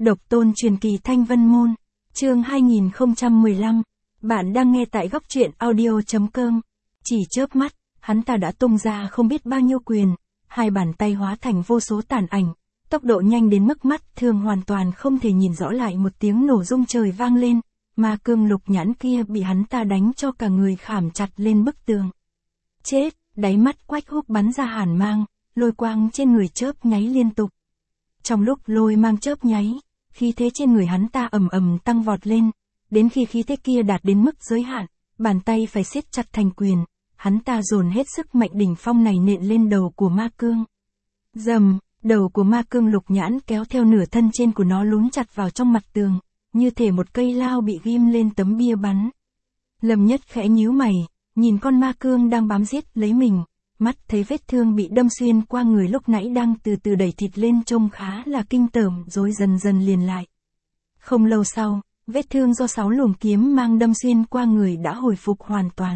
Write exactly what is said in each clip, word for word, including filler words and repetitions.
Độc tôn truyền kỳ Thanh Vân Môn, chương hai nghìn không trăm mười lăm, bạn đang nghe tại góc truyện audio.com. Chỉ chớp mắt, hắn ta đã tung ra không biết bao nhiêu quyền, hai bàn tay hóa thành vô số tàn ảnh, tốc độ nhanh đến mức mắt thường hoàn toàn không thể nhìn rõ. Lại một tiếng nổ rung trời vang lên, ma cương lục nhãn kia bị hắn ta đánh cho cả người khảm chặt lên bức tường. Chết, đáy mắt Quách Húc bắn ra hàn mang, lôi quang trên người chớp nháy liên tục. Trong lúc lôi mang chớp nháy, khí thế trên người hắn ta ầm ầm tăng vọt lên, đến khi khí thế kia đạt đến mức giới hạn, bàn tay phải siết chặt thành quyền, hắn ta dồn hết sức mạnh đỉnh phong này nện lên đầu của ma cương. Rầm, đầu của ma cương lục nhãn kéo theo nửa thân trên của nó lún chặt vào trong mặt tường, như thể một cây lao bị ghim lên tấm bia bắn. Lâm Nhất khẽ nhíu mày, nhìn con ma cương đang bám giết lấy mình, mắt thấy vết thương bị đâm xuyên qua người lúc nãy đang từ từ đẩy thịt lên trông khá là kinh tởm rồi dần dần liền lại. Không lâu sau, vết thương do sáu luồng kiếm mang đâm xuyên qua người đã hồi phục hoàn toàn.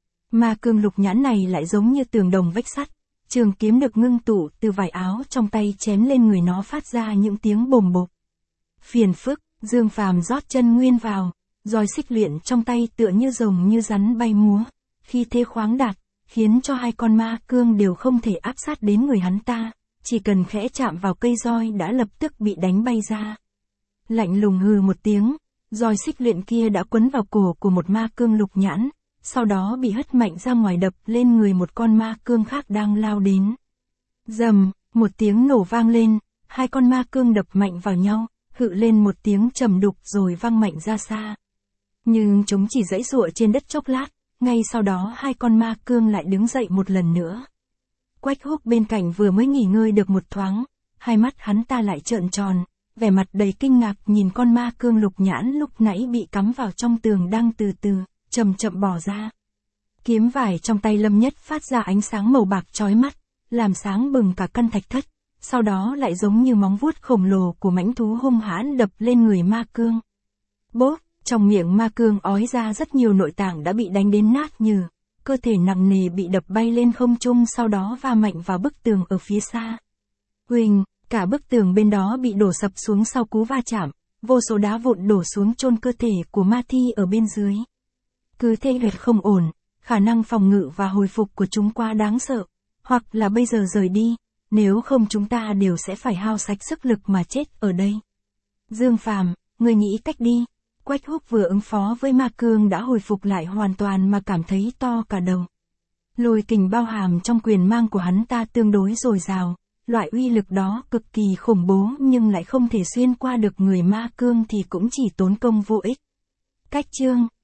Ma cương lục nhãn này lại giống như tường đồng vách sắt, trường kiếm được ngưng tụ từ vải áo trong tay chém lên người nó phát ra những tiếng bồm bộp. Phiền phức, Dương Phàm rót chân nguyên vào, roi xích luyện trong tay tựa như rồng như rắn bay múa, khi thế khoáng đạt, khiến cho hai con ma cương đều không thể áp sát đến người hắn ta, chỉ cần khẽ chạm vào cây roi đã lập tức bị đánh bay ra. Lạnh lùng hừ một tiếng, roi xích luyện kia đã quấn vào cổ của một ma cương lục nhãn, sau đó bị hất mạnh ra ngoài đập lên người một con ma cương khác đang lao đến. Rầm, một tiếng nổ vang lên, hai con ma cương đập mạnh vào nhau, hự lên một tiếng trầm đục rồi vang mạnh ra xa. Nhưng chúng chỉ giãy giụa trên đất chốc lát, ngay sau đó hai con ma cương lại đứng dậy một lần nữa. Quách Húc bên cạnh vừa mới nghỉ ngơi được một thoáng, hai mắt hắn ta lại trợn tròn, vẻ mặt đầy kinh ngạc nhìn con ma cương lục nhãn lúc nãy bị cắm vào trong tường đang từ từ, chậm chậm bỏ ra. Kiếm vải trong tay Lâm Nhất phát ra ánh sáng màu bạc chói mắt, làm sáng bừng cả căn thạch thất, sau đó lại giống như móng vuốt khổng lồ của mãnh thú hung hãn đập lên người ma cương. Bốp, trong miệng ma cương ói ra rất nhiều nội tạng đã bị đánh đến nát nhừ, cơ thể nặng nề bị đập bay lên không trung sau đó va mạnh vào bức tường ở phía xa. Huỳnh, cả bức tường bên đó bị đổ sập xuống sau cú va chạm, vô số đá vụn đổ xuống chôn cơ thể của ma thi ở bên dưới. Cứ thế huyệt không ổn, khả năng phòng ngự và hồi phục của chúng quá đáng sợ, hoặc là bây giờ rời đi, nếu không chúng ta đều sẽ phải hao sạch sức lực mà chết ở đây. Dương Phàm, người nghĩ cách đi. Quách Húc vừa ứng phó với ma cương đã hồi phục lại hoàn toàn mà cảm thấy to cả đầu. Lôi kình bao hàm trong quyền mang của hắn ta tương đối dồi dào, loại uy lực đó cực kỳ khủng bố nhưng lại không thể xuyên qua được người ma cương thì cũng chỉ tốn công vô ích. Cách chương